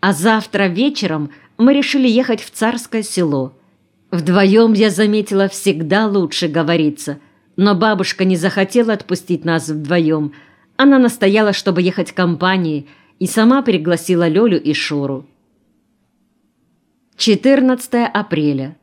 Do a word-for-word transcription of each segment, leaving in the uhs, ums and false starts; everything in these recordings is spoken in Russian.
А завтра вечером мы решили ехать в Царское Село. Вдвоем, я заметила, всегда лучше говорится. Но бабушка не захотела отпустить нас вдвоем. Она настояла, чтобы ехать компанией, и сама пригласила Лёлю и Шуру. четырнадцатое апреля.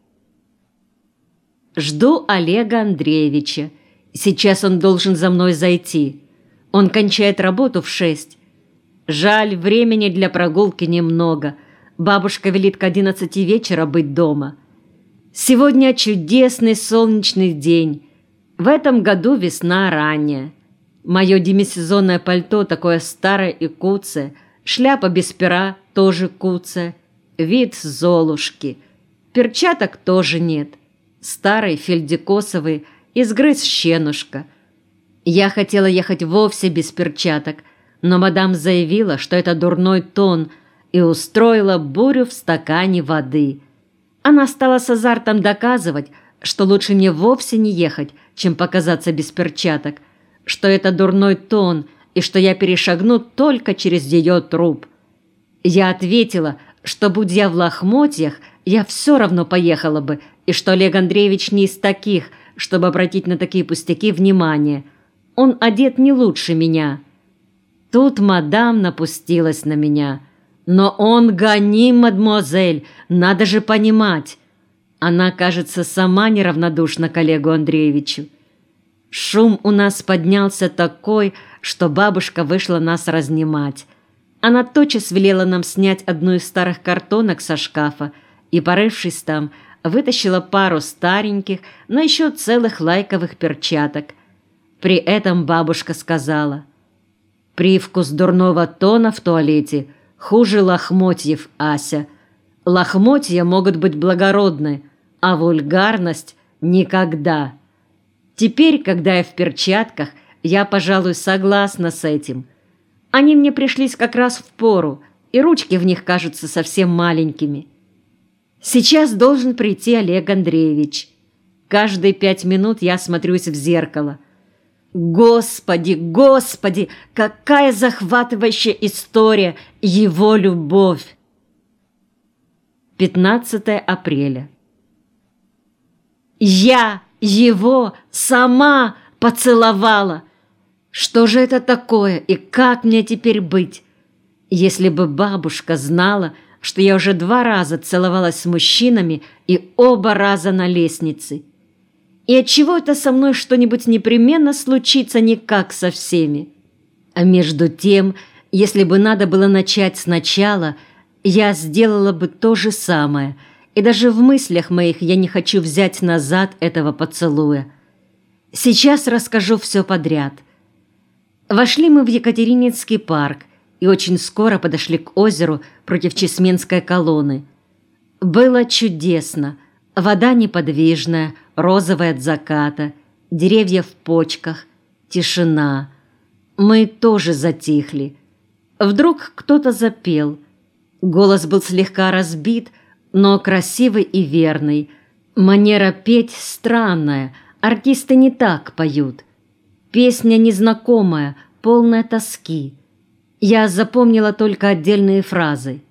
Жду Олега Андреевича. Сейчас он должен за мной зайти. Он кончает работу в шесть. Жаль, времени для прогулки немного. Бабушка велит к одиннадцати вечера быть дома. Сегодня чудесный солнечный день. В этом году весна ранняя. Мое демисезонное пальто такое старое и куцое, шляпа без пера тоже куцая, вид золушки. Перчаток тоже нет. Старые фельдикосовые, изгрыз щенушка. Я хотела ехать вовсе без перчаток, но мадам заявила, что это дурной тон, и устроила бурю в стакане воды. Она стала с азартом доказывать, что лучше мне вовсе не ехать, чем показаться без перчаток, что это дурной тон и что я перешагну только через ее труп. Я ответила, что, будь я в лохмотьях, я все равно поехала бы, и что Олег Андреевич не из таких, чтобы обратить на такие пустяки внимание. Он одет не лучше меня. Тут мадам напустилась на меня. Но он гоним, мадемуазель, надо же понимать. Она, кажется, сама неравнодушна к Олегу Андреевичу. Шум у нас поднялся такой, что бабушка вышла нас разнимать. Она тотчас велела нам снять одну из старых картонок со шкафа и, порывшись там, вытащила пару стареньких, но еще целых лайковых перчаток. При этом бабушка сказала: «Привкус дурного тона в туалете хуже лохмотьев, Ася. Лохмотья могут быть благородны, а вульгарность — никогда». Теперь, когда я в перчатках, я, пожалуй, согласна с этим. Они мне пришлись как раз в пору, и ручки в них кажутся совсем маленькими. Сейчас должен прийти Олег Андреевич. Каждые пять минут я смотрюсь в зеркало. Господи, Господи, какая захватывающая история, его любовь! пятнадцатое апреля. Я его сама поцеловала. Что же это такое и как мне теперь быть? Если бы бабушка знала, что я уже два раза целовалась с мужчинами и оба раза на лестнице. И отчего это со мной что-нибудь непременно случится не как со всеми? А между тем, если бы надо было начать сначала, я сделала бы то же самое, и даже в мыслях моих я не хочу взять назад этого поцелуя. Сейчас расскажу все подряд. Вошли мы в Екатерининский парк и очень скоро подошли к озеру против Чесменской колонны. Было чудесно. Вода неподвижная, розовая от заката, деревья в почках, тишина. Мы тоже затихли. Вдруг кто-то запел. Голос был слегка разбит, но красивый и верный. Манера петь странная, артисты не так поют. Песня незнакомая, полная тоски. Я запомнила только отдельные фразы.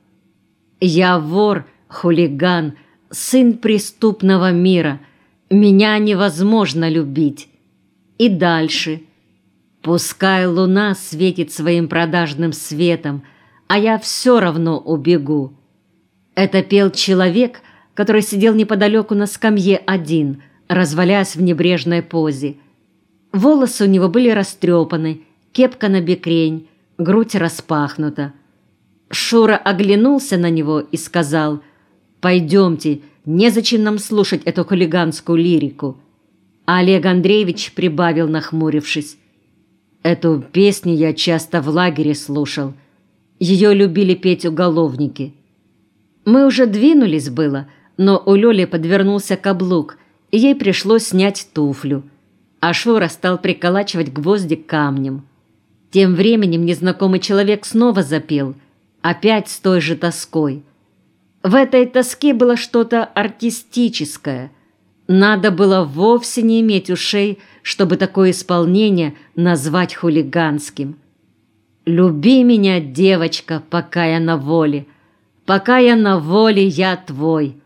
«Я вор, хулиган, сын преступного мира. Меня невозможно любить». И дальше. «Пускай луна светит своим продажным светом, а я все равно убегу». Это пел человек, который сидел неподалеку на скамье один, развалясь в небрежной позе. Волосы у него были растрепаны, кепка набекрень, грудь распахнута. Шура оглянулся на него и сказал: «Пойдемте, незачем нам слушать эту хулиганскую лирику». А Олег Андреевич прибавил, нахмурившись: «Эту песню я часто в лагере слушал. Ее любили петь уголовники». Мы уже двинулись было, но у Лёли подвернулся каблук, и ей пришлось снять туфлю. А Шура стал приколачивать гвозди к камням. Тем временем незнакомый человек снова запел, опять с той же тоской. В этой тоске было что-то артистическое. Надо было вовсе не иметь ушей, чтобы такое исполнение назвать хулиганским. «Люби меня, девочка, пока я на воле. Пока я на воле, я твой.